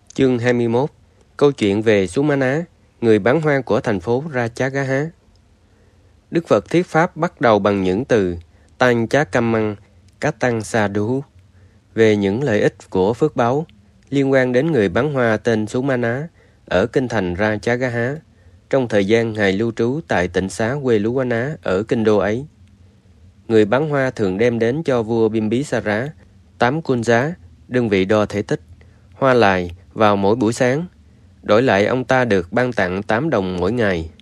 Chương 21. Câu chuyện về Sumana, người bán hoa của thành phố Ratchagaha. Đức Phật thuyết pháp bắt đầu bằng những từ Tăng Chá Cam Măng, Cá Tăng Sa Đú về những lợi ích của phước báu liên quan đến người bán hoa tên Sumana ở kinh thành Ratchagaha trong thời gian Ngài lưu trú tại tỉnh xá Weluwana ở kinh đô ấy. Người bán hoa thường đem đến cho vua Bimbisara 8 kunja, đơn vị đo thể tích, hoa lài vào mỗi buổi sáng, đổi lại ông ta được ban tặng 8 đồng mỗi ngày.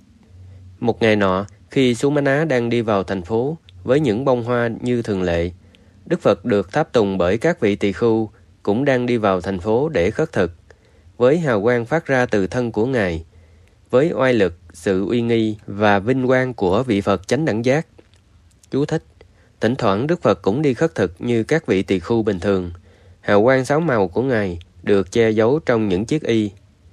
Một ngày nọ, khi Sumana đang đi vào thành phố với những bông hoa như thường lệ, Đức Phật được tháp tùng bởi các vị tỳ khưu cũng đang đi vào thành phố để khất thực, với hào quang phát ra từ thân của Ngài, với oai lực, sự uy nghi và vinh quang của vị Phật chánh đẳng giác. Chú thích: thỉnh thoảng Đức Phật cũng đi khất thực như các vị tỳ khưu bình thường. Hào quang 6 màu của Ngài được che giấu trong những chiếc y.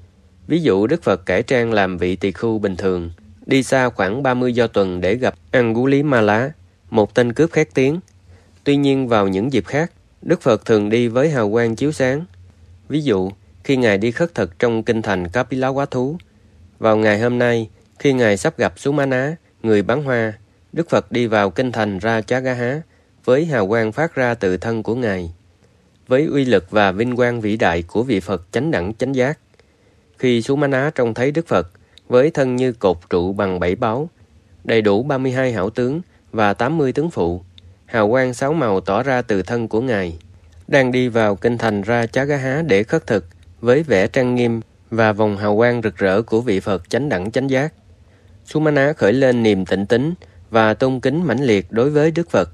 Ví dụ Đức Phật cải trang làm vị tỳ khưu bình thường, đi xa khoảng 30 do tuần để gặp Angulimala, một tên cướp khét tiếng. Tuy nhiên vào những dịp khác, Đức Phật thường đi với hào quang chiếu sáng. Ví dụ, khi Ngài đi khất thực trong kinh thành Kapilavatthu, vào ngày hôm nay, khi Ngài sắp gặp Sumana, người bán hoa, Đức Phật đi vào kinh thành Ratchagaha với hào quang phát ra từ thân của Ngài, với uy lực và vinh quang vĩ đại của vị Phật chánh đẳng chánh giác. Khi Sumana trông thấy Đức Phật với thân như cột trụ bằng 7 báu, đầy đủ 32 hảo tướng và 80 tướng phụ, hào quang 6 màu tỏ ra từ thân của Ngài, đang đi vào kinh thành Ratchagaha để khất thực với vẻ trang nghiêm và vòng hào quang rực rỡ của vị Phật chánh đẳng chánh giác. Sumana khởi lên niềm tịnh tín và tôn kính mãnh liệt đối với Đức Phật.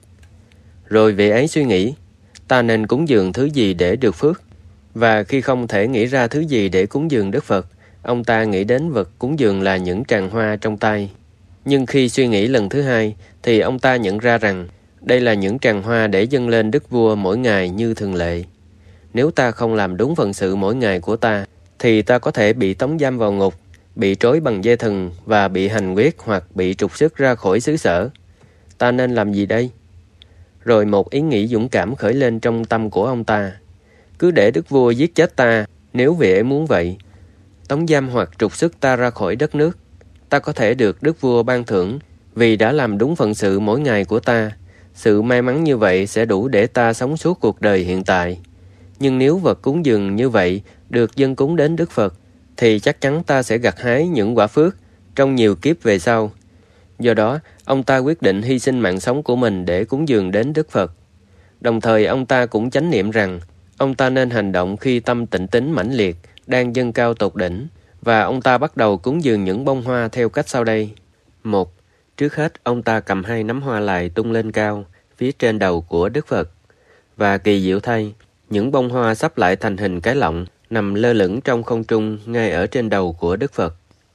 Rồi vị ấy suy nghĩ, ta nên cúng dường thứ gì để được phước? Và khi không thể nghĩ ra thứ gì để cúng dường Đức Phật, ông ta nghĩ đến vật cúng dường là những tràng hoa trong tay. Nhưng khi suy nghĩ lần thứ hai, thì ông ta nhận ra rằng đây là những tràng hoa để dâng lên Đức Vua mỗi ngày như thường lệ. Nếu ta không làm đúng phận sự mỗi ngày của ta, thì ta có thể bị tống giam vào ngục, bị trói bằng dây thừng và bị hành quyết hoặc bị trục xuất ra khỏi xứ sở. Ta nên làm gì đây? Rồi một ý nghĩ dũng cảm khởi lên trong tâm của ông ta. Cứ để Đức Vua giết chết ta, nếu vị ấy muốn vậy. Tống giam hoặc trục xuất ta ra khỏi đất nước. Ta có thể được Đức Vua ban thưởng vì đã làm đúng phận sự mỗi ngày của ta. Sự may mắn như vậy sẽ đủ để ta sống suốt cuộc đời hiện tại. Nhưng nếu vật cúng dường như vậy được dâng cúng đến Đức Phật, thì chắc chắn ta sẽ gặt hái những quả phước trong nhiều kiếp về sau. Do đó, ông ta quyết định hy sinh mạng sống của mình để cúng dường đến Đức Phật. Đồng thời ông ta cũng chánh niệm rằng ông ta nên hành động khi tâm tịnh tín mãnh liệt đang dâng cao tột đỉnh, và ông ta bắt đầu cúng dường những bông hoa theo cách sau đây. 1. Trước hết, ông ta cầm 2 nắm hoa lài tung lên cao, phía trên đầu của Đức Phật. Và kỳ diệu thay, những bông hoa sắp lại thành hình cái lọng, nằm lơ lửng trong không trung ngay ở trên đầu của Đức Phật.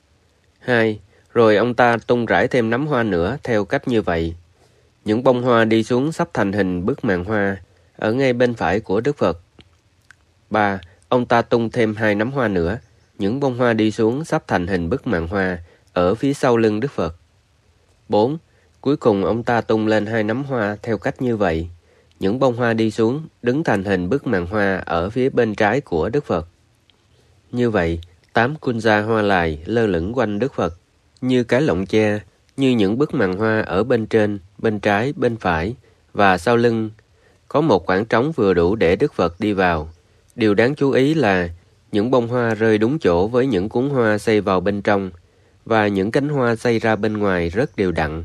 2. Rồi ông ta tung rải thêm nắm hoa nữa theo cách như vậy. Những bông hoa đi xuống sắp thành hình bức màn hoa ở ngay bên phải của Đức Phật. 3. Ông ta tung thêm 2 nắm hoa nữa. Những bông hoa đi xuống sắp thành hình bức màn hoa ở phía sau lưng Đức Phật. 4. Cuối cùng ông ta tung lên 2 nắm hoa theo cách như vậy. Những bông hoa đi xuống đứng thành hình bức màn hoa ở phía bên trái của Đức Phật. Như vậy, 8 kunja hoa lài lơ lửng quanh Đức Phật, như cái lọng che, như những bức màn hoa ở bên trên, bên trái, bên phải và sau lưng. Có một khoảng trống vừa đủ để Đức Phật đi vào. Điều đáng chú ý là những bông hoa rơi đúng chỗ với những cuốn hoa xây vào bên trong, và những cánh hoa xây ra bên ngoài rất đều đặn.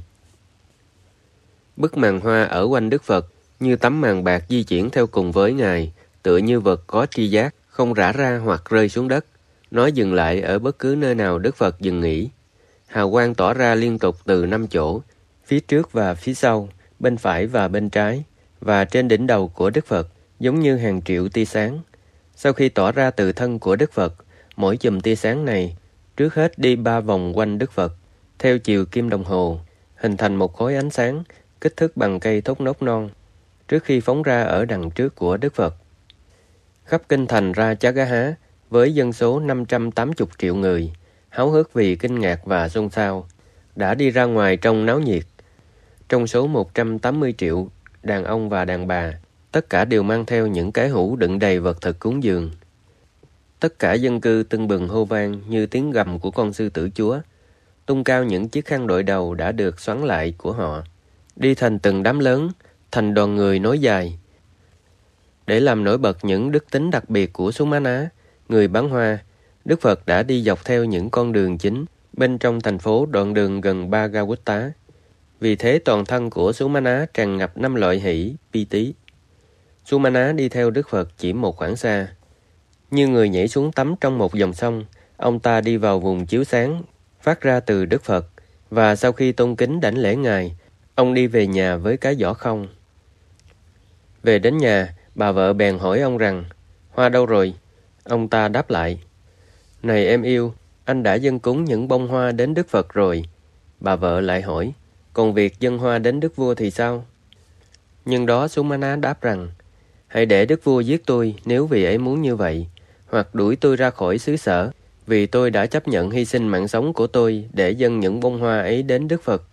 Bức màn hoa ở quanh Đức Phật như tấm màn bạc di chuyển theo cùng với Ngài, tựa như vật có tri giác, không rã ra hoặc rơi xuống đất. Nó dừng lại ở bất cứ nơi nào Đức Phật dừng nghỉ. Hào quang tỏa ra liên tục từ 5 chỗ, phía trước và phía sau, bên phải và bên trái, và trên đỉnh đầu của Đức Phật, giống như hàng triệu tia sáng. Sau khi tỏa ra từ thân của Đức Phật, mỗi chùm tia sáng này trước hết đi 3 vòng quanh Đức Phật, theo chiều kim đồng hồ, hình thành một khối ánh sáng, kích thước bằng cây thốt nốt non, trước khi phóng ra ở đằng trước của Đức Phật. Khắp kinh thành Ratchagaha, với dân số 580 triệu người, háo hức vì kinh ngạc và xôn xao, đã đi ra ngoài trong náo nhiệt. Trong số 180 triệu đàn ông và đàn bà, tất cả đều mang theo những cái hũ đựng đầy vật thực cúng dường. Tất cả dân cư tưng bừng hô vang như tiếng gầm của con sư tử chúa, tung cao những chiếc khăn đội đầu đã được xoắn lại của họ, đi thành từng đám lớn, thành đoàn người nối dài. Để làm nổi bật những đức tính đặc biệt của Xú Má Ná, người bán hoa, Đức Phật đã đi dọc theo những con đường chính bên trong thành phố, đoạn đường gần Ba Ga Quất Tá. Vì thế toàn thân của Xú Má Ná tràn ngập 5 loại hỷ, pi tí. Xú Má Ná đi theo Đức Phật chỉ một khoảng xa. Như người nhảy xuống tắm trong một dòng sông, ông ta đi vào vùng chiếu sáng phát ra từ Đức Phật, và sau khi tôn kính đảnh lễ Ngài, ông đi về nhà với cái giỏ không. Về đến nhà, bà vợ bèn hỏi ông rằng, hoa đâu rồi? Ông ta đáp lại, này em yêu, anh đã dâng cúng những bông hoa đến Đức Phật rồi. Bà vợ lại hỏi, còn việc dâng hoa đến Đức Vua thì sao? Nhưng đó Xú Má Ná đáp rằng, hãy để Đức Vua giết tôi nếu vì ấy muốn như vậy, hoặc đuổi tôi ra khỏi xứ sở, vì tôi đã chấp nhận hy sinh mạng sống của tôi để dâng những bông hoa ấy đến Đức Phật.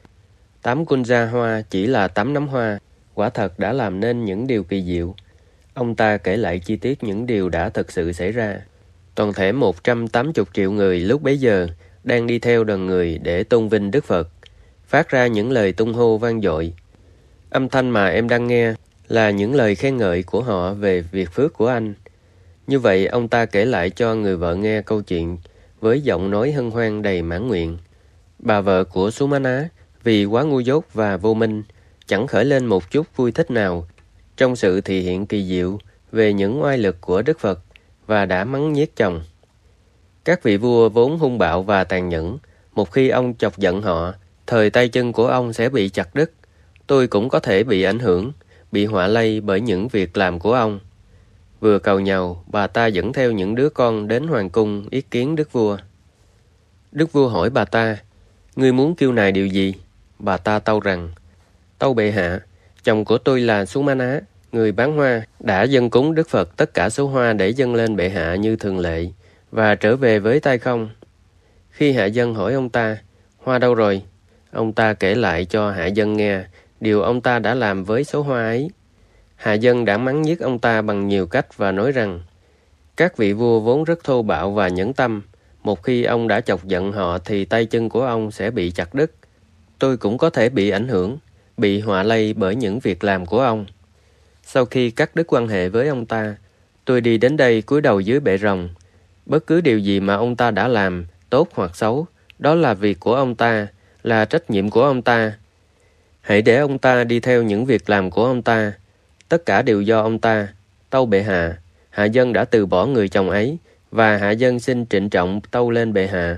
8 kunja hoa chỉ là 8 nắm hoa, quả thật đã làm nên những điều kỳ diệu. Ông ta kể lại chi tiết những điều đã thực sự xảy ra. Toàn thể 180 triệu người lúc bấy giờ đang đi theo đoàn người để tôn vinh Đức Phật, phát ra những lời tung hô vang dội. Âm thanh mà em đang nghe là những lời khen ngợi của họ về việc phước của anh. Như vậy, ông ta kể lại cho người vợ nghe câu chuyện với giọng nói hân hoan đầy mãn nguyện. Bà vợ của Xú Má Ná, vì quá ngu dốt và vô minh, chẳng khởi lên một chút vui thích nào trong sự thị hiện kỳ diệu về những oai lực của Đức Phật, và đã mắng nhiếc chồng. Các vị vua vốn hung bạo và tàn nhẫn, một khi ông chọc giận họ, thời tay chân của ông sẽ bị chặt đứt. Tôi cũng có thể bị ảnh hưởng, bị họa lây bởi những việc làm của ông. Vừa cầu nhàu, bà ta dẫn theo những đứa con đến hoàng cung ý kiến Đức Vua. Đức Vua hỏi bà ta, ngươi muốn kêu nài điều gì? Bà ta tâu rằng, tâu bệ hạ, chồng của tôi là Xú Má Ná, người bán hoa, đã dâng cúng Đức Phật tất cả số hoa để dâng lên bệ hạ như thường lệ, và trở về với tay không. Khi hạ dân hỏi ông ta, hoa đâu rồi? Ông ta kể lại cho hạ dân nghe điều ông ta đã làm với số hoa ấy. Hạ dân đã mắng nhiếc ông ta bằng nhiều cách và nói rằng, các vị vua vốn rất thô bạo và nhẫn tâm, một khi ông đã chọc giận họ thì tay chân của ông sẽ bị chặt đứt. Tôi cũng có thể bị ảnh hưởng, bị họa lây bởi những việc làm của ông. Sau khi cắt đứt quan hệ với ông ta, tôi đi đến đây cúi đầu dưới bệ rồng. Bất cứ điều gì mà ông ta đã làm, tốt hoặc xấu, đó là việc của ông ta, là trách nhiệm của ông ta. Hãy để ông ta đi theo những việc làm của ông ta. Tất cả đều do ông ta. Tâu bệ hạ, hạ dân đã từ bỏ người chồng ấy, và hạ dân xin trịnh trọng tâu lên bệ hạ.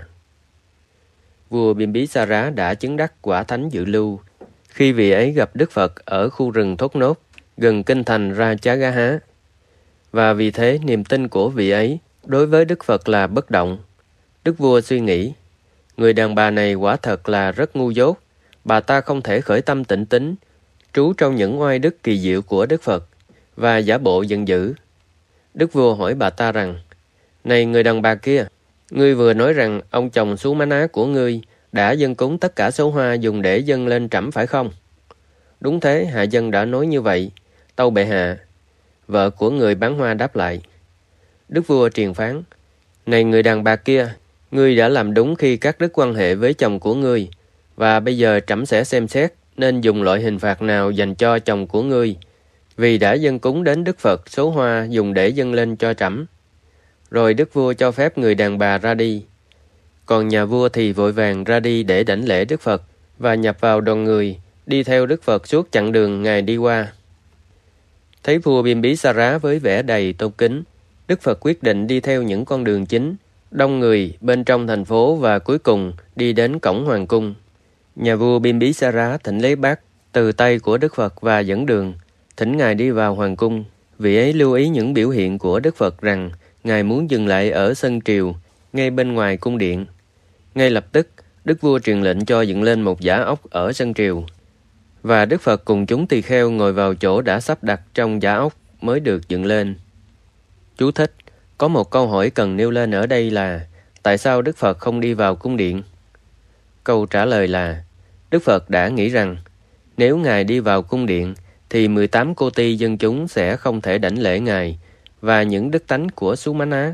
Vua Bimbisara đã chứng đắc quả thánh dự lưu khi vị ấy gặp Đức Phật ở khu rừng Thốt Nốt, gần kinh thành Rajagaha. Và vì thế niềm tin của vị ấy đối với Đức Phật là bất động. Đức vua suy nghĩ, người đàn bà này quả thật là rất ngu dốt, bà ta không thể khởi tâm tịnh tín, trú trong những oai đức kỳ diệu của Đức Phật, và giả bộ giận dữ. Đức vua hỏi bà ta rằng, này người đàn bà kia, ngươi vừa nói rằng ông chồng Xú Má Ná của ngươi đã dâng cúng tất cả số hoa dùng để dâng lên trẫm phải không? Đúng thế, hạ dân đã nói như vậy, tâu bệ hạ. Vợ của người bán hoa đáp lại. Đức vua triền phán, này người đàn bà kia, ngươi đã làm đúng khi cắt đứt quan hệ với chồng của ngươi, và bây giờ trẫm sẽ xem xét nên dùng loại hình phạt nào dành cho chồng của ngươi, vì đã dâng cúng đến Đức Phật số hoa dùng để dâng lên cho trẫm. Rồi đức vua cho phép người đàn bà ra đi. Còn nhà vua thì vội vàng ra đi để đảnh lễ Đức Phật và nhập vào đoàn người, đi theo Đức Phật suốt chặng đường Ngài đi qua. Thấy vua Bimbisara với vẻ đầy tôn kính, Đức Phật quyết định đi theo những con đường chính, đông người bên trong thành phố, và cuối cùng đi đến cổng hoàng cung. Nhà vua Bimbisara thỉnh lấy bát từ tay của Đức Phật và dẫn đường, thỉnh Ngài đi vào hoàng cung. Vị ấy lưu ý những biểu hiện của Đức Phật rằng Ngài muốn dừng lại ở sân triều, ngay bên ngoài cung điện. Ngay lập tức, Đức vua truyền lệnh cho dựng lên một giã ốc ở sân triều, và Đức Phật cùng chúng tỳ kheo ngồi vào chỗ đã sắp đặt trong giã ốc mới được dựng lên. Chú thích: có một câu hỏi cần nêu lên ở đây là tại sao Đức Phật không đi vào cung điện? Câu trả lời là Đức Phật đã nghĩ rằng nếu Ngài đi vào cung điện thì 18 cô ti dân chúng sẽ không thể đảnh lễ Ngài, và những đức tánh của Xú Má Ná,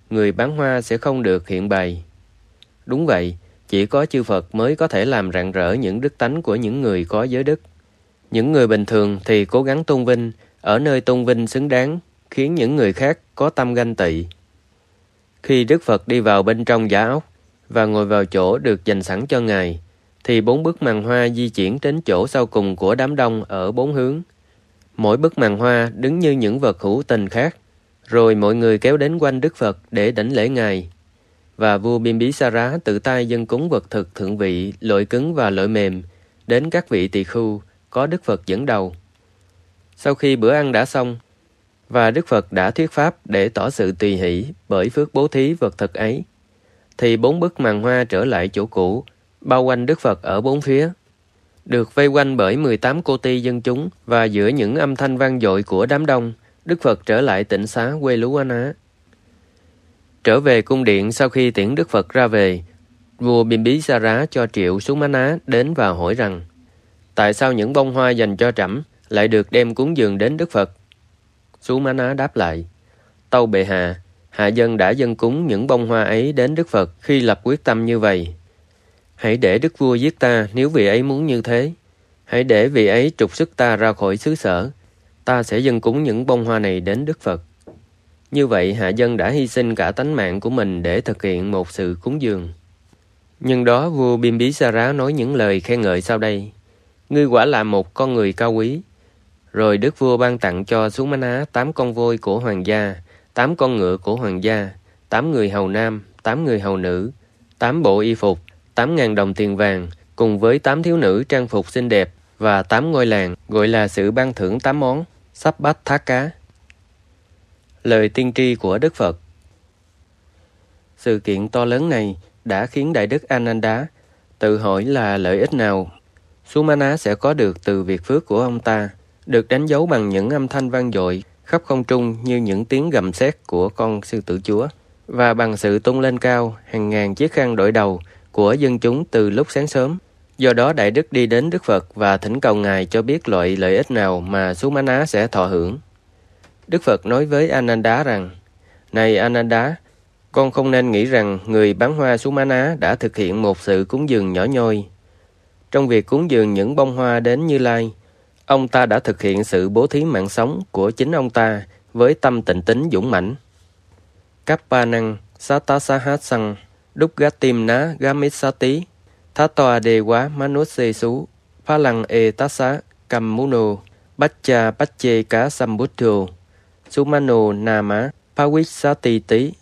người bán hoa sẽ không được hiện bày. Đúng vậy, chỉ có chư Phật mới có thể làm rạng rỡ những đức tánh của những người có giới đức. Những người bình thường thì cố gắng tôn vinh, ở nơi tôn vinh xứng đáng, khiến những người khác có tâm ganh tị. Khi Đức Phật đi vào bên trong giả ốc và ngồi vào chỗ được dành sẵn cho Ngài, thì 4 bức màn hoa di chuyển đến chỗ sau cùng của đám đông ở 4 hướng. Mỗi bức màn hoa đứng như những vật hữu tình khác, rồi mọi người kéo đến quanh Đức Phật để đảnh lễ Ngài. Và vua Bimbisara tự tay dâng cúng vật thực thượng vị, loại cứng và loại mềm, đến các vị tỳ khưu có Đức Phật dẫn đầu. Sau khi bữa ăn đã xong, và Đức Phật đã thuyết pháp để tỏ sự tùy hỷ bởi phước bố thí vật thực ấy, thì 4 bức màn hoa trở lại chỗ cũ, bao quanh Đức Phật ở 4 phía, được vây quanh bởi 18 cô ti dân chúng, và giữa những âm thanh vang dội của đám đông, Đức Phật trở lại tịnh xá Quê-lú-á-ná. Trở về cung điện sau khi tiễn Đức Phật ra về, vua Bimbisara cho triệu Sumana đến và hỏi rằng: tại sao những bông hoa dành cho trẫm lại được đem cúng dường đến Đức Phật? Sumana đáp lại: tâu bệ hạ, hạ dân đã dâng cúng những bông hoa ấy đến Đức Phật khi lập quyết tâm như vậy. Hãy để đức vua giết ta nếu vị ấy muốn như thế. Hãy để vị ấy trục xuất ta ra khỏi xứ sở. Ta sẽ dâng cúng những bông hoa này đến Đức Phật. Như vậy hạ dân đã hy sinh cả tánh mạng của mình để thực hiện một sự cúng dường. Nhưng đó vua Bimbisara nói những lời khen ngợi sau đây: ngươi quả là một con người cao quý. Rồi đức vua ban tặng cho Sumana 8 con voi của hoàng gia, 8 con ngựa của hoàng gia, 8 người hầu nam, 8 người hầu nữ, 8 bộ y phục, 8.000 đồng tiền vàng, cùng với 8 thiếu nữ trang phục xinh đẹp và 8 ngôi làng, gọi là sự ban thưởng 8 món, sắp bát thác cá. Lời tiên tri của Đức Phật. Sự kiện to lớn này đã khiến Đại Đức Ananda tự hỏi là lợi ích nào Sumana sẽ có được từ việc phước của ông ta, được đánh dấu bằng những âm thanh vang dội khắp không trung như những tiếng gầm sét của con sư tử chúa, và bằng sự tung lên cao hàng ngàn chiếc khăn đội đầu của dân chúng từ lúc sáng sớm. Do đó Đại Đức đi đến Đức Phật và thỉnh cầu Ngài cho biết loại lợi ích nào mà Sumana sẽ thọ hưởng. Đức Phật nói với Ananda rằng: này Ananda, con không nên nghĩ rằng người bán hoa Sumana đã thực hiện một sự cúng dường nhỏ nhoi. Trong việc cúng dường những bông hoa đến Như Lai, ông ta đã thực hiện sự bố thí mạng sống của chính ông ta với tâm tịnh tín dũng mãnh. Kappanang Satasahasang Dukgatim Na Gamisati Thatoa Dewa Manusesu Phalang Etasa Kammuno Baccha Bacche Cá Sambuddho Sumano Nama Pawisati Tí.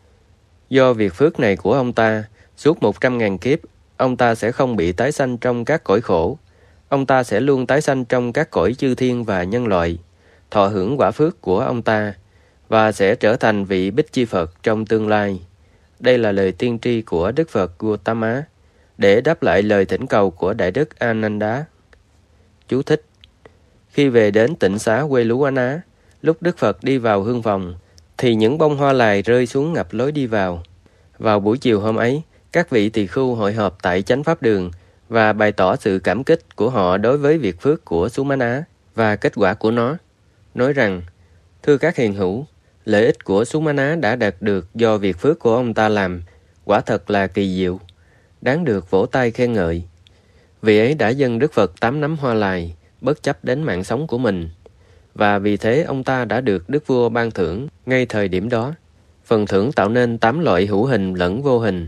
Do việc phước này của ông ta, suốt 100.000 kiếp, ông ta sẽ không bị tái sanh trong các cõi khổ. Ông ta sẽ luôn tái sanh trong các cõi chư thiên và nhân loại, thọ hưởng quả phước của ông ta, và sẽ trở thành vị Bích Chi Phật trong tương lai. Đây là lời tiên tri của Đức Phật Gautama, để đáp lại lời thỉnh cầu của Đại Đức Ananda. Chú thích: khi về đến tịnh xá Quê-lú-á-ná, lúc Đức Phật đi vào hương phòng, thì những bông hoa lài rơi xuống ngập lối đi vào. Vào buổi chiều hôm ấy, các vị tỳ khưu hội họp tại chánh pháp đường và bày tỏ sự cảm kích của họ đối với việc phước của Sumana và kết quả của nó, nói rằng: thưa các hiền hữu, lợi ích của Sumana đã đạt được do việc phước của ông ta làm, quả thật là kỳ diệu, đáng được vỗ tay khen ngợi. Vị ấy đã dâng Đức Phật 8 nắm hoa lài, bất chấp đến mạng sống của mình, và vì thế ông ta đã được Đức Vua ban thưởng ngay thời điểm đó. Phần thưởng tạo nên 8 loại hữu hình lẫn vô hình.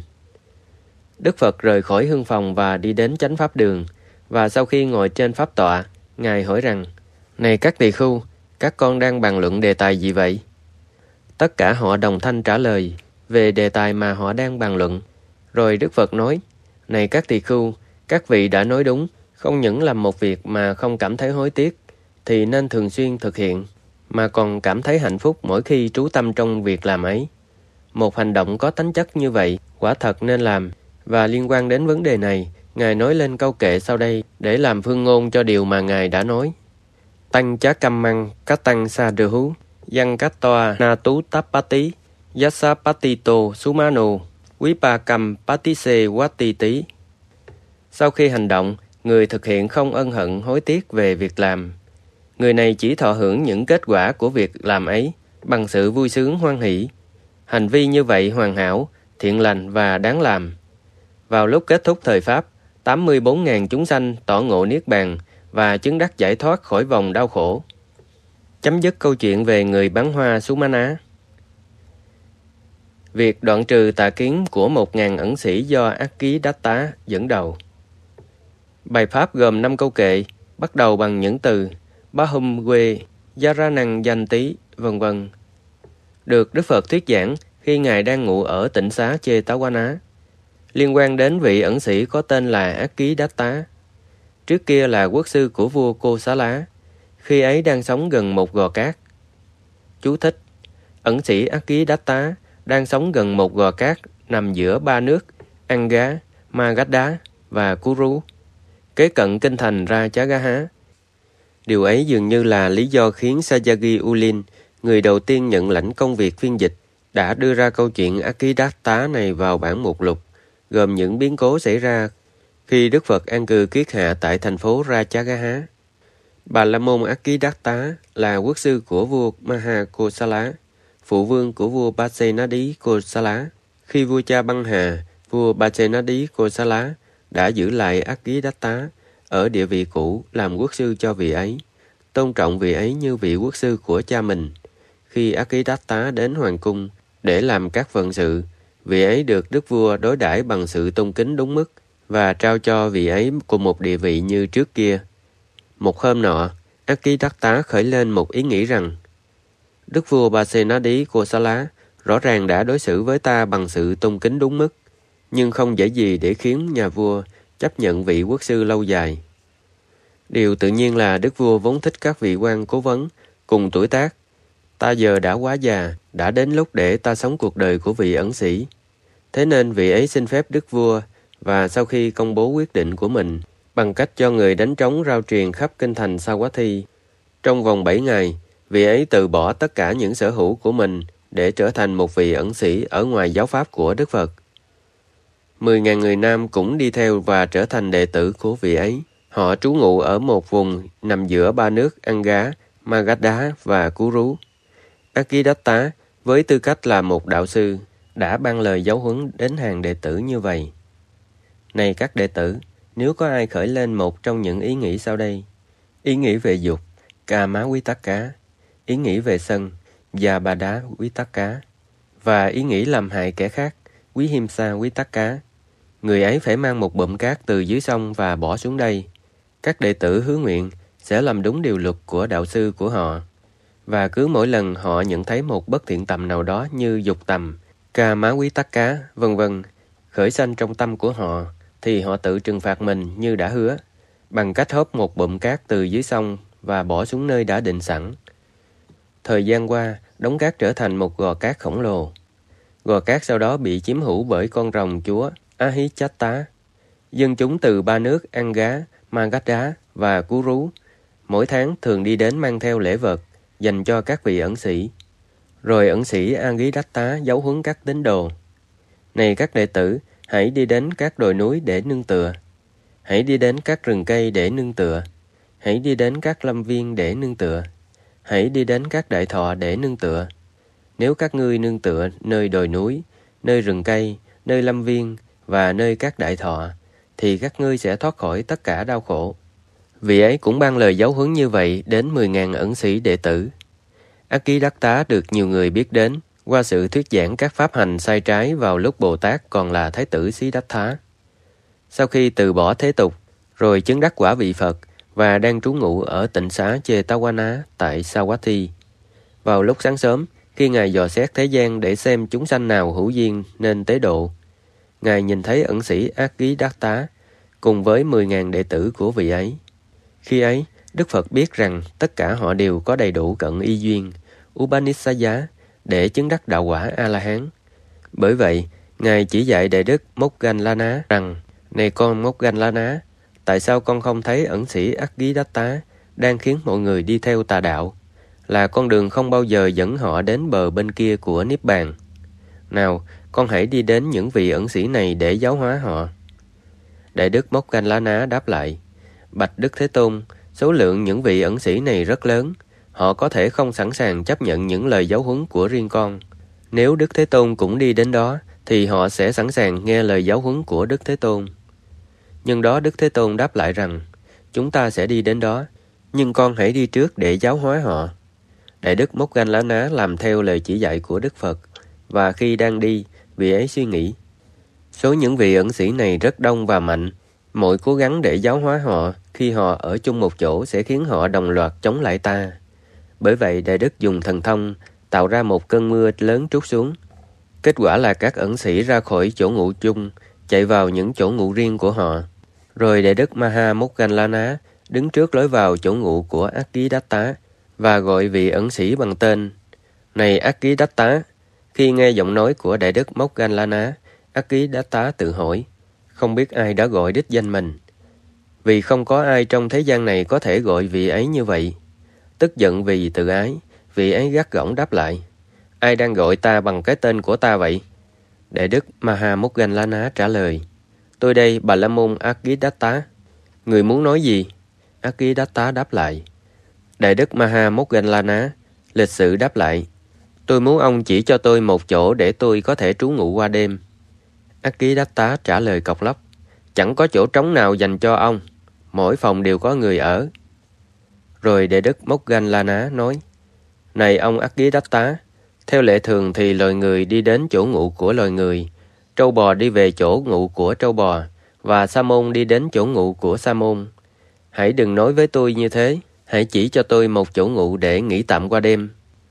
Đức Phật rời khỏi hương phòng và đi đến chánh pháp đường, và sau khi ngồi trên pháp tọa, Ngài hỏi rằng: này các tỳ khưu, các con đang bàn luận đề tài gì vậy? Tất cả họ đồng thanh trả lời về đề tài mà họ đang bàn luận. Rồi Đức Phật nói: này các tỳ khưu, các vị đã nói đúng, không những làm một việc mà không cảm thấy hối tiếc, thì nên thường xuyên thực hiện, mà còn cảm thấy hạnh phúc mỗi khi trú tâm trong việc làm ấy. Một hành động có tánh chất như vậy, quả thật nên làm. Và liên quan đến vấn đề này, Ngài nói lên câu kệ sau đây để làm phương ngôn cho điều mà Ngài đã nói. Tăng chá cam măng cát tăng sa đơ hú, văn cát toa na tú tapati, yassa patito sumano, vipa cam patise wati tí. Sau khi hành động, người thực hiện không ân hận hối tiếc về việc làm. Người này chỉ thọ hưởng những kết quả của việc làm ấy bằng sự vui sướng hoan hỷ. Hành vi như vậy hoàn hảo, thiện lành và đáng làm. Vào lúc kết thúc thời Pháp, 84.000 chúng sanh tỏ ngộ Niết Bàn và chứng đắc giải thoát khỏi vòng đau khổ. Chấm dứt câu chuyện về người bán hoa Sumana. Việc đoạn trừ tà kiến của 1.000 ẩn sĩ do Akidatta dẫn đầu. Bài pháp gồm 5 câu kệ, bắt đầu bằng những từ Bahum Quê, Yaranang Danh Tí, vân vân. Được Đức Phật thuyết giảng khi Ngài đang ngụ ở tỉnh xá Chetawala, liên quan đến vị ẩn sĩ có tên là Akidatta. Trước kia là quốc sư của vua Kosala, khi ấy đang sống gần một gò cát. Chú thích: ẩn sĩ Akidatta đang sống gần một gò cát nằm giữa ba nước Anga, Magadha và Kuru, kế cận kinh thành Rajagaha. Điều ấy dường như là lý do khiến Sayagyi Ulin, người đầu tiên nhận lãnh công việc phiên dịch, đã đưa ra câu chuyện Akidatta này vào bản mục lục, gồm những biến cố xảy ra khi Đức Phật an cư kiết hạ tại thành phố Rajagaha. Bà La Môn Akidatta là quốc sư của vua Mahakosala, phụ vương của vua Pasenadi Kosala. Khi vua cha băng hà, vua Pasenadi Kosala đã giữ lại Akidatta ở địa vị cũ làm quốc sư cho vị ấy, tôn trọng vị ấy như vị quốc sư của cha mình. Khi Akidatta đến hoàng cung để làm các phận sự, vị ấy được đức vua đối đãi bằng sự tôn kính đúng mức và trao cho vị ấy cùng một địa vị như trước kia. Một hôm nọ, Akidatta khởi lên một ý nghĩ rằng: Đức vua Pasenadi Kosala rõ ràng đã đối xử với ta bằng sự tôn kính đúng mức, nhưng không dễ gì để khiến nhà vua chấp nhận vị quốc sư lâu dài. Điều tự nhiên là đức vua vốn thích các vị quan cố vấn cùng tuổi tác. Ta giờ đã quá già, đã đến lúc để ta sống cuộc đời của vị ẩn sĩ. Thế nên vị ấy xin phép đức vua, và sau khi công bố quyết định của mình, bằng cách cho người đánh trống rao truyền khắp kinh thành Savatthi, trong vòng 7 ngày, vị ấy từ bỏ tất cả những sở hữu của mình để trở thành một vị ẩn sĩ ở ngoài giáo pháp của Đức Phật. 10.000 người nam cũng đi theo và trở thành đệ tử của vị ấy. Họ trú ngụ ở một vùng nằm giữa ba nước Anga, Magadha và Kuru. Akidatta, với tư cách là một đạo sư, đã ban lời giáo huấn đến hàng đệ tử như vậy: Này các đệ tử, nếu có ai khởi lên một trong những ý nghĩ sau đây: ý nghĩ về dục, Kama Vitakka; ý nghĩ về sân, Vabada Vitakka; và ý nghĩ làm hại kẻ khác, Vihimsa Vitakka, người ấy phải mang một bụm cát từ dưới sông và bỏ xuống đây. Các đệ tử hứa nguyện sẽ làm đúng điều luật của đạo sư của họ, và cứ mỗi lần họ nhận thấy một bất thiện tầm nào đó như dục tầm, Kama Vitakka, vân vân, khởi sanh trong tâm của họ, thì họ tự trừng phạt mình như đã hứa, bằng cách hớp một bụm cát từ dưới sông và bỏ xuống nơi đã định sẵn. Thời gian qua, đống cát trở thành một gò cát khổng lồ. Gò cát sau đó bị chiếm hữu bởi con rồng chúa Ahichatta. Dân chúng từ ba nước Anga, Magadha và Kuru mỗi tháng thường đi đến mang theo lễ vật dành cho các vị ẩn sĩ. Rồi ẩn sĩ Akidatta giáo huấn các tín đồ: Này các đệ tử, hãy đi đến các đồi núi để nương tựa. Hãy đi đến các rừng cây để nương tựa. Hãy đi đến các lâm viên để nương tựa. Hãy đi đến các đại thọ để nương tựa. Nếu các ngươi nương tựa nơi đồi núi, nơi rừng cây, nơi lâm viên và nơi các đại thọ, thì các ngươi sẽ thoát khỏi tất cả đau khổ. Vị ấy cũng ban lời giáo huấn như vậy đến 10.000 ẩn sĩ đệ tử. Akidatta được nhiều người biết đến qua sự thuyết giảng các pháp hành sai trái vào lúc Bồ Tát còn là Thái tử Siddhartha. Sau khi từ bỏ thế tục, rồi chứng đắc quả vị Phật và đang trú ngụ ở tịnh xá Chetawala tại Savatthi. Vào lúc sáng sớm, khi Ngài dò xét thế gian để xem chúng sanh nào hữu duyên nên tế độ, Ngài nhìn thấy ẩn sĩ Akidatta cùng với 10.000 đệ tử của vị ấy. Khi ấy, Đức Phật biết rằng tất cả họ đều có đầy đủ cận y duyên, Upanishaya, để chứng đắc đạo quả A-la-hán. Bởi vậy, Ngài chỉ dạy Đại Đức Moggallana rằng: Này con Moggallana, tại sao con không thấy ẩn sĩ Akidatta đang khiến mọi người đi theo tà đạo, là con đường không bao giờ dẫn họ đến bờ bên kia của Niết Bàn? Nào, con hãy đi đến những vị ẩn sĩ này để giáo hóa họ. Đại Đức Moggallana đáp lại: Bạch Đức Thế Tôn, số lượng những vị ẩn sĩ này rất lớn, họ có thể không sẵn sàng chấp nhận những lời giáo huấn của riêng con. Nếu Đức Thế Tôn cũng đi đến đó, thì họ sẽ sẵn sàng nghe lời giáo huấn của Đức Thế Tôn. Nhưng đó Đức Thế Tôn đáp lại rằng, chúng ta sẽ đi đến đó, nhưng con hãy đi trước để giáo hóa họ. Đại đức Moggallana làm theo lời chỉ dạy của Đức Phật, và khi đang đi, vị ấy suy nghĩ, số những vị ẩn sĩ này rất đông và mạnh, mọi cố gắng để giáo hóa họ khi họ ở chung một chỗ sẽ khiến họ đồng loạt chống lại ta. Bởi vậy Đại đức dùng thần thông tạo ra một cơn mưa lớn trút xuống. Kết quả là các ẩn sĩ ra khỏi chỗ ngủ chung, chạy vào những chỗ ngủ riêng của họ. Rồi Đại đức Maha Moggallana đứng trước lối vào chỗ ngủ của Akhidatta và gọi vị ẩn sĩ bằng tên. Này Akhidatta! Khi nghe giọng nói của Đại đức Moggallana, Akhidatta tự hỏi, không biết ai đã gọi đích danh mình, vì không có ai trong thế gian này có thể gọi vị ấy như vậy. Tức giận vì tự ái, vị ấy gắt gỏng đáp lại, ai đang gọi ta bằng cái tên của ta vậy? Đại đức Maha Moggallana trả lời, tôi đây, Bà La Môn Akhidatta. Người muốn nói gì? Akhidatta đáp lại. Đại đức Maha Moggallana lịch sự đáp lại, tôi muốn ông chỉ cho tôi một chỗ để tôi có thể trú ngụ qua đêm. Akhidatta trả lời cộc lốc, chẳng có chỗ trống nào dành cho ông, mỗi phòng đều có người ở. Rồi Đại đức Moggallana nói, này ông Akhidatta, theo lệ thường thì loài người đi đến chỗ ngụ của loài người, trâu bò đi về chỗ ngụ của trâu bò, và sa môn đi đến chỗ ngụ của sa môn. Hãy đừng nói với tôi như thế, hãy chỉ cho tôi một chỗ ngụ để nghỉ tạm qua đêm.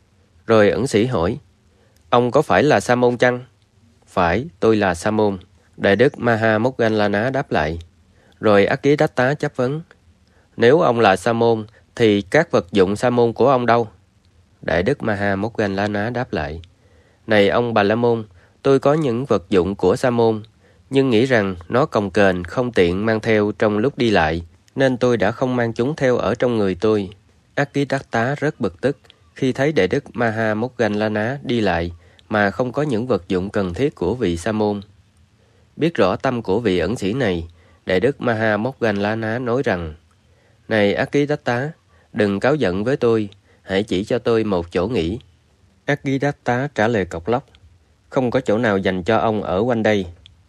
Rồi ẩn sĩ hỏi, ông có phải là sa môn chăng? Phải, tôi là sa môn. Đại đức Maha Moggallana đáp lại. Rồi Akhidatta chất vấn, nếu ông là sa môn, thì các vật dụng sa môn của ông đâu? Đại đức Maha Moggallana đáp lại, này ông Bà La Môn, tôi có những vật dụng của sa môn, nhưng nghĩ rằng nó cồng kềnh không tiện mang theo trong lúc đi lại, nên tôi đã không mang chúng theo ở trong người tôi. Akhidatta rất bực tức khi thấy Đại đức Maha Moggallana đi lại mà không có những vật dụng cần thiết của vị sa môn. Biết rõ tâm của vị ẩn sĩ này, Đại đức Maha Moggallana nói rằng, này Akhidatta, đừng cáu giận với tôi, hãy chỉ cho tôi một chỗ nghỉ. Akhidatta trả lời cộc lốc, không có chỗ nào dành cho ông ở quanh đây.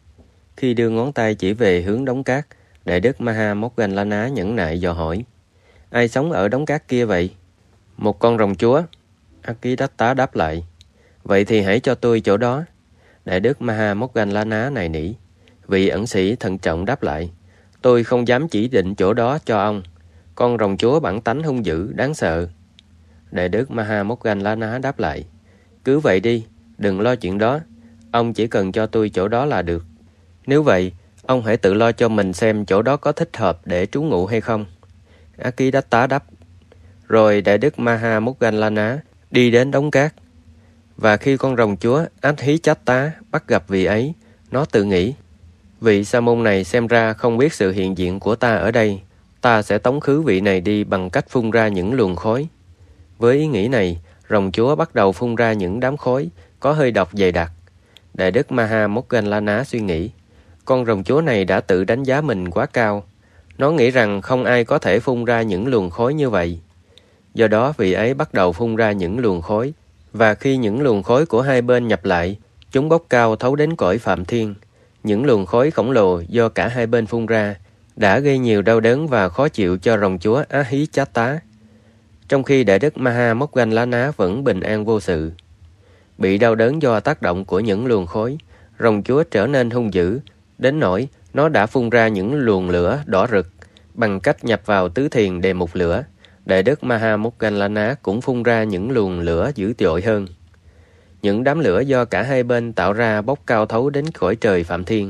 Khi đưa ngón tay chỉ về hướng đống cát, Đại đức Maha Moggallana nhẫn nại dò hỏi, ai sống ở đống cát kia vậy? Một con rồng chúa. Akhidatta đáp lại, vậy thì hãy cho tôi chỗ đó. Đại đức Maha Moggallana nài nỉ. Vị ẩn sĩ thận trọng đáp lại, tôi không dám chỉ định chỗ đó cho ông. Con rồng chúa bản tánh hung dữ, đáng sợ. Đại đức Maha Moggallana đáp lại, cứ vậy đi, đừng lo chuyện đó. Ông chỉ cần cho tôi chỗ đó là được. Nếu vậy, ông hãy tự lo cho mình xem chỗ đó có thích hợp để trú ngụ hay không. Akhidatta đáp. Rồi Đại đức Maha Moggallana đi đến đống cát. Và khi con rồng chúa Adhichatta bắt gặp vị ấy, nó tự nghĩ, vị sa môn này xem ra không biết sự hiện diện của ta ở đây, ta sẽ tống khứ vị này đi bằng cách phun ra những luồng khói. Với ý nghĩ này, rồng chúa bắt đầu phun ra những đám khói có hơi độc dày đặc. Đại đức Maha Moggallana suy nghĩ, con rồng chúa này đã tự đánh giá mình quá cao. Nó nghĩ rằng không ai có thể phun ra những luồng khói như vậy. Do đó vị ấy bắt đầu phun ra những luồng khói, và khi những luồng khói của hai bên nhập lại, chúng bốc cao thấu đến cõi Phạm Thiên. Những luồng khói khổng lồ do cả hai bên phun ra đã gây nhiều đau đớn và khó chịu cho rồng chúa Adhichatta, trong khi Đại đức Maha Moggallana vẫn bình an vô sự. Bị đau đớn do tác động của những luồng khói, rồng chúa trở nên hung dữ, đến nỗi nó đã phun ra những luồng lửa đỏ rực. Bằng cách nhập vào tứ thiền đề mục lửa, Đại đức Maha Moggallana cũng phun ra những luồng lửa dữ dội hơn. Những đám lửa do cả hai bên tạo ra bốc cao thấu đến cõi trời Phạm Thiên.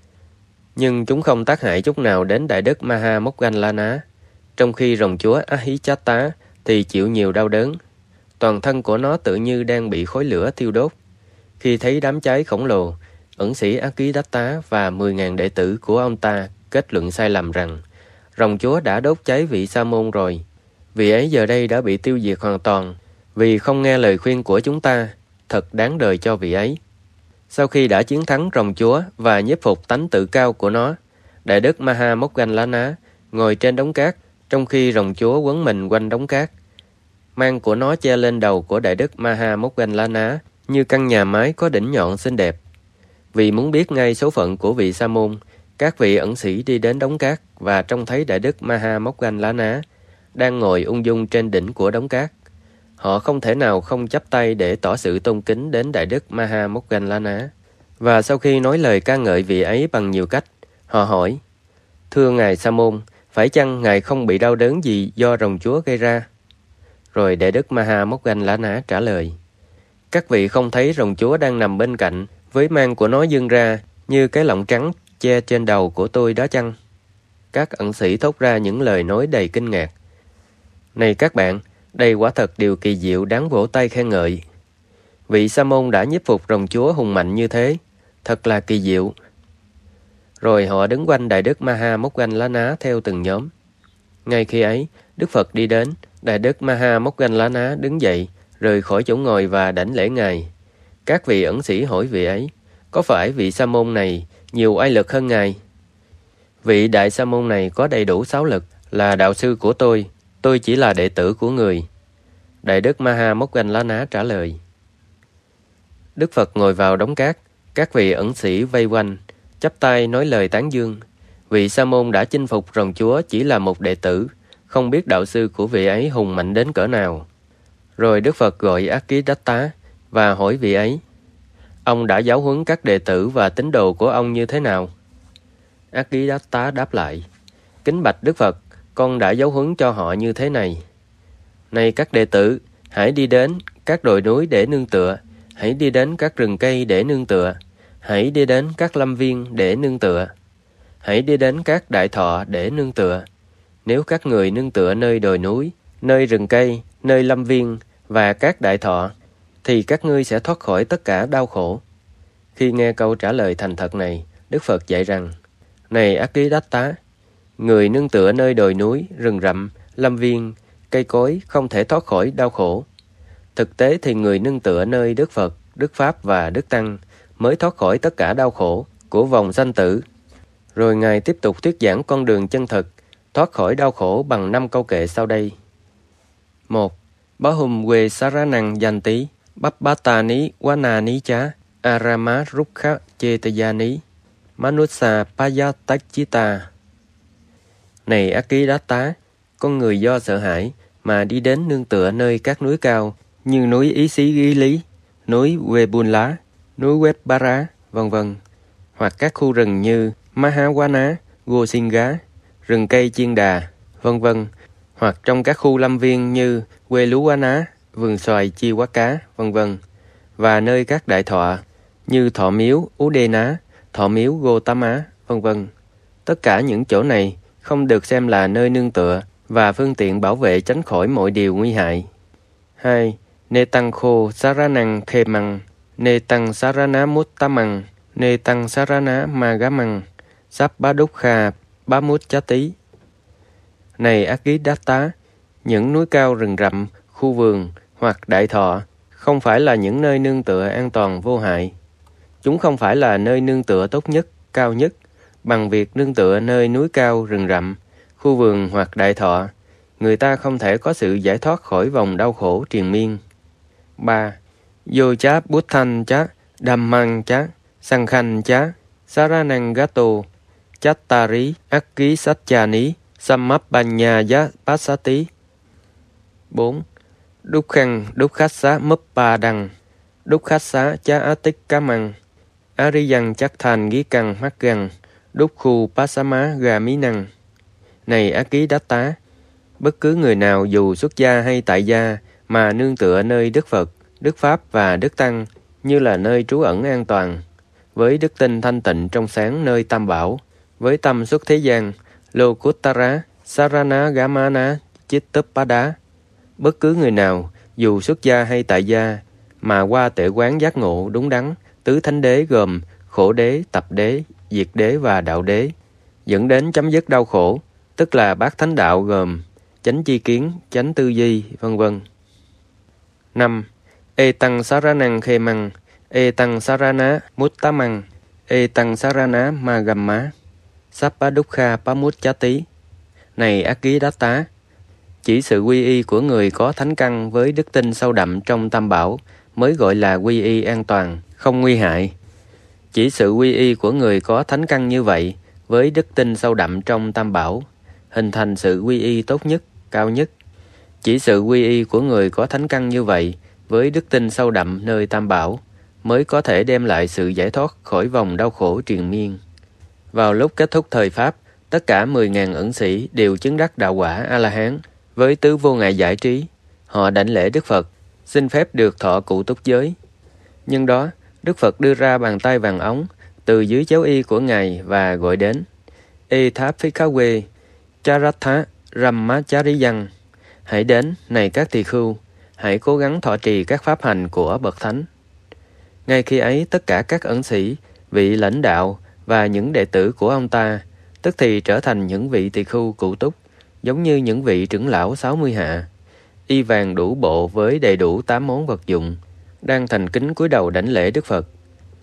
Nhưng chúng không tác hại chút nào đến Đại đức Maha Moggallana, trong khi rồng chúa Adhichatta thì chịu nhiều đau đớn. Toàn thân của nó tự như đang bị khói lửa thiêu đốt. Khi thấy đám cháy khổng lồ, ẩn sĩ Akhidatta và 10.000 đệ tử của ông ta kết luận sai lầm rằng rồng chúa đã đốt cháy vị sa môn rồi. Vị ấy giờ đây đã bị tiêu diệt hoàn toàn vì không nghe lời khuyên của chúng ta. Thật đáng đời cho vị ấy. Sau khi đã chiến thắng rồng chúa và nhiếp phục tánh tự cao của nó, Đại đức Maha Moggallana ngồi trên đống cát, trong khi rồng chúa quấn mình quanh đống cát. Mang của nó che lên đầu của Đại đức Maha Moggallana như căn nhà mái có đỉnh nhọn xinh đẹp. Vì muốn biết ngay số phận của vị sa môn, các vị ẩn sĩ đi đến đống cát và trông thấy Đại Đức Maha Moggallana đang ngồi ung dung trên đỉnh của đống cát. Họ không thể nào không chắp tay để tỏ sự tôn kính đến Đại Đức Maha Moggallana. Và sau khi nói lời ca ngợi vị ấy bằng nhiều cách, họ hỏi: "Thưa Ngài Sa môn, phải chăng Ngài không bị đau đớn gì do rồng chúa gây ra?" Rồi Đại Đức Maha Moggallana trả lời: "Các vị không thấy rồng chúa đang nằm bên cạnh, với mang của nó dâng ra như cái lọng trắng che trên đầu của tôi đó chăng?" Các ẩn sĩ thốt ra những lời nói đầy kinh ngạc: "Này các bạn, đây quả thật điều kỳ diệu đáng vỗ tay khen ngợi. Vị sa môn đã nhiếp phục rồng chúa hùng mạnh như thế, thật là kỳ diệu." Rồi họ đứng quanh Đại Đức Maha Moggallana theo từng nhóm. Ngay khi ấy, Đức Phật đi đến, Đại Đức Maha Moggallana đứng dậy, rời khỏi chỗ ngồi và đảnh lễ Ngài. Các vị ẩn sĩ hỏi vị ấy: "Có phải vị sa môn này nhiều oai lực hơn Ngài?" "Vị đại sa môn này có đầy đủ 6 lực, là đạo sư của tôi chỉ là đệ tử của người." Đại Đức Maha Moggallana trả lời. Đức Phật ngồi vào đống cát, các vị ẩn sĩ vây quanh, chắp tay nói lời tán dương. Vị sa môn đã chinh phục rồng chúa chỉ là một đệ tử, không biết đạo sư của vị ấy hùng mạnh đến cỡ nào. Rồi Đức Phật gọi Akidatta và hỏi vị ấy: "Ông đã giáo huấn các đệ tử và tín đồ của ông như thế nào?" Akidatta đáp lại: "Kính bạch Đức Phật, con đã giáo huấn cho họ như thế này: Này các đệ tử, hãy đi đến các đồi núi để nương tựa, hãy đi đến các rừng cây để nương tựa, hãy đi đến các lâm viên để nương tựa, hãy đi đến các đại thọ để nương tựa. Nếu các người nương tựa nơi đồi núi, nơi rừng cây, nơi lâm viên và các đại thọ, thì các ngươi sẽ thoát khỏi tất cả đau khổ." Khi nghe câu trả lời thành thật này, Đức Phật dạy rằng: "Này Akidatta, người nương tựa nơi đồi núi, rừng rậm, lâm viên, cây cối không thể thoát khỏi đau khổ. Thực tế thì người nương tựa nơi Đức Phật, Đức Pháp và Đức Tăng mới thoát khỏi tất cả đau khổ của vòng sanh tử." Rồi Ngài tiếp tục thuyết giảng con đường chân thực, thoát khỏi đau khổ bằng 5 câu kệ sau đây. 1. Bahum we saranang yanti, babbhatani vanani cha, arama rukha chetayani, manusa payatachita. Này Akidatta, con người do sợ hãi mà đi đến nương tựa nơi các núi cao như núi Ý Xí Ghi Lý, núi Webunla, núi Webbara, vân vân, hoặc các khu rừng như Mahawana, Gosinga, rừng cây Chiên Đà, vân vân, hoặc trong các khu lâm viên như Weluwana, vườn xoài Chiwaka, vân vân, và nơi các đại thọ như Thọ Miếu Udena, Thọ Miếu Gotama, vân vân. Tất cả những chỗ này không được xem là nơi nương tựa và phương tiện bảo vệ tránh khỏi mọi điều nguy hại. 2. Netangkho Saranang Khemang, Netang Sarana Muttamang, Netang Sarana Magamang, Sabbadukha Bamutchati. Này Akidatta, những núi cao rừng rậm, khu vườn hoặc đại thọ không phải là những nơi nương tựa an toàn vô hại. Chúng không phải là nơi nương tựa tốt nhất, cao nhất. Bằng việc nương tựa nơi núi cao, rừng rậm, khu vườn hoặc đại thọ, người ta không thể có sự giải thoát khỏi vòng đau khổ triền miên. 3. Yo cha Buddhan cha, Dhammang cha, Sankhang cha, Saranang gato, Chattari Akisachani, Sammapanyaya Passati. 4. Dukkhan Dukkhassa Muppadang, Dukkhassa cha Atikkamang, Ariyang Chatthan Gikang Maggang, Dukkhu Passama Gaminang. Này Akidatta, bất cứ người nào dù xuất gia hay tại gia mà nương tựa nơi Đức Phật, Đức Pháp và Đức Tăng như là nơi trú ẩn an toàn, với đức tin thanh tịnh trong sáng nơi Tam Bảo, với tâm xuất thế gian, Lokuttara, Sarana Gamana, Chittapada. Bất cứ người nào dù xuất gia hay tại gia mà qua tuệ quán giác ngộ đúng đắn tứ thánh đế gồm khổ đế, tập đế, diệt đế và đạo đế, dẫn đến chấm dứt đau khổ, tức là bát thánh đạo gồm chánh chi kiến, chánh tư duy, vân vân. 5. Etang Saranang Khemang, Etang Sarana Muttamang, Etang Sarana Magamma, Sabbadukha Pamutchati. Này Akidatta, chỉ sự quy y của người có thánh căn với đức tin sâu đậm trong Tam Bảo mới gọi là quy y an toàn, không nguy hại. Chỉ sự quy y của người có thánh căn như vậy, với đức tin sâu đậm trong Tam Bảo, hình thành sự quy y tốt nhất, cao nhất. Chỉ sự quy y của người có thánh căn như vậy, với đức tin sâu đậm nơi Tam Bảo, mới có thể đem lại sự giải thoát khỏi vòng đau khổ triền miên. Vào lúc kết thúc thời Pháp, tất cả 10.000 ẩn sĩ đều chứng đắc đạo quả A-la-hán với tứ vô ngại giải trí. Họ đảnh lễ Đức Phật, xin phép được thọ cụ túc giới. Nhưng đó, Đức Phật đưa ra bàn tay vàng ống từ dưới chéo y của Ngài và gọi đến: Ê Tháp Phí Khá Quê, Charatha Rammachariyan. Hãy đến, này các tỳ khưu, hãy cố gắng thọ trì các pháp hành của Bậc Thánh. Ngay khi ấy, tất cả các ẩn sĩ, vị lãnh đạo và những đệ tử của ông ta, tức thì trở thành những vị tỳ khưu cụ túc, giống như những vị trưởng lão 60 hạ, y vàng đủ bộ với đầy đủ 8 món vật dụng, đang thành kính cúi đầu đảnh lễ Đức Phật.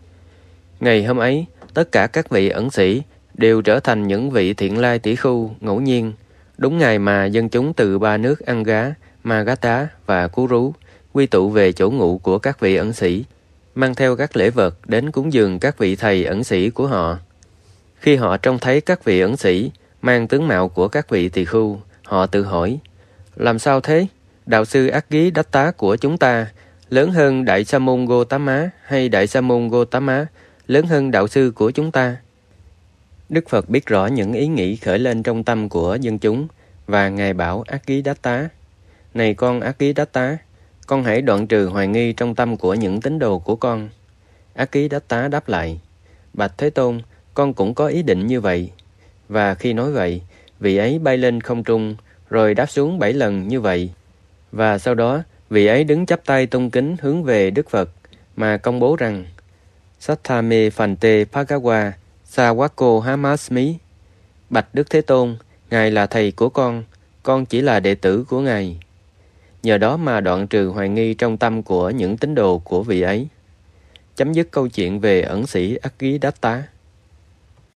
Ngày hôm ấy, tất cả các vị ẩn sĩ đều trở thành những vị thiện lai tỷ khưu ngẫu nhiên, đúng ngày mà dân chúng từ 3 nước Anga, Magadha và Kuru quy tụ về chỗ ngụ của các vị ẩn sĩ, mang theo các lễ vật đến cúng dường các vị thầy ẩn sĩ của họ. Khi họ trông thấy các vị ẩn sĩ mang tướng mạo của các vị tỳ khưu, họ tự hỏi: làm sao thế? Đạo sư Aggidatta của chúng ta lớn hơn Đại Sa môn Gotama hay Đại Sa môn Gotama lớn hơn đạo sư của chúng ta? Đức Phật biết rõ những ý nghĩ khởi lên trong tâm của dân chúng, và Ngài bảo Aggidatta: này con Aggidatta, con hãy đoạn trừ hoài nghi trong tâm của những tín đồ của con. Aggidatta đáp lại: bạch Thế Tôn, con cũng có ý định như vậy. Và khi nói vậy, vị ấy bay lên không trung, rồi đáp xuống 7 lần như vậy. Và sau đó, vị ấy đứng chắp tay tôn kính hướng về Đức Phật, mà công bố rằng: Sattame Phante Bhagawa Sawako Hamasmi. Bạch Đức Thế Tôn, Ngài là thầy của con chỉ là đệ tử của Ngài. Nhờ đó mà đoạn trừ hoài nghi trong tâm của những tín đồ của vị ấy. Chấm dứt câu chuyện về ẩn sĩ Aggidatta.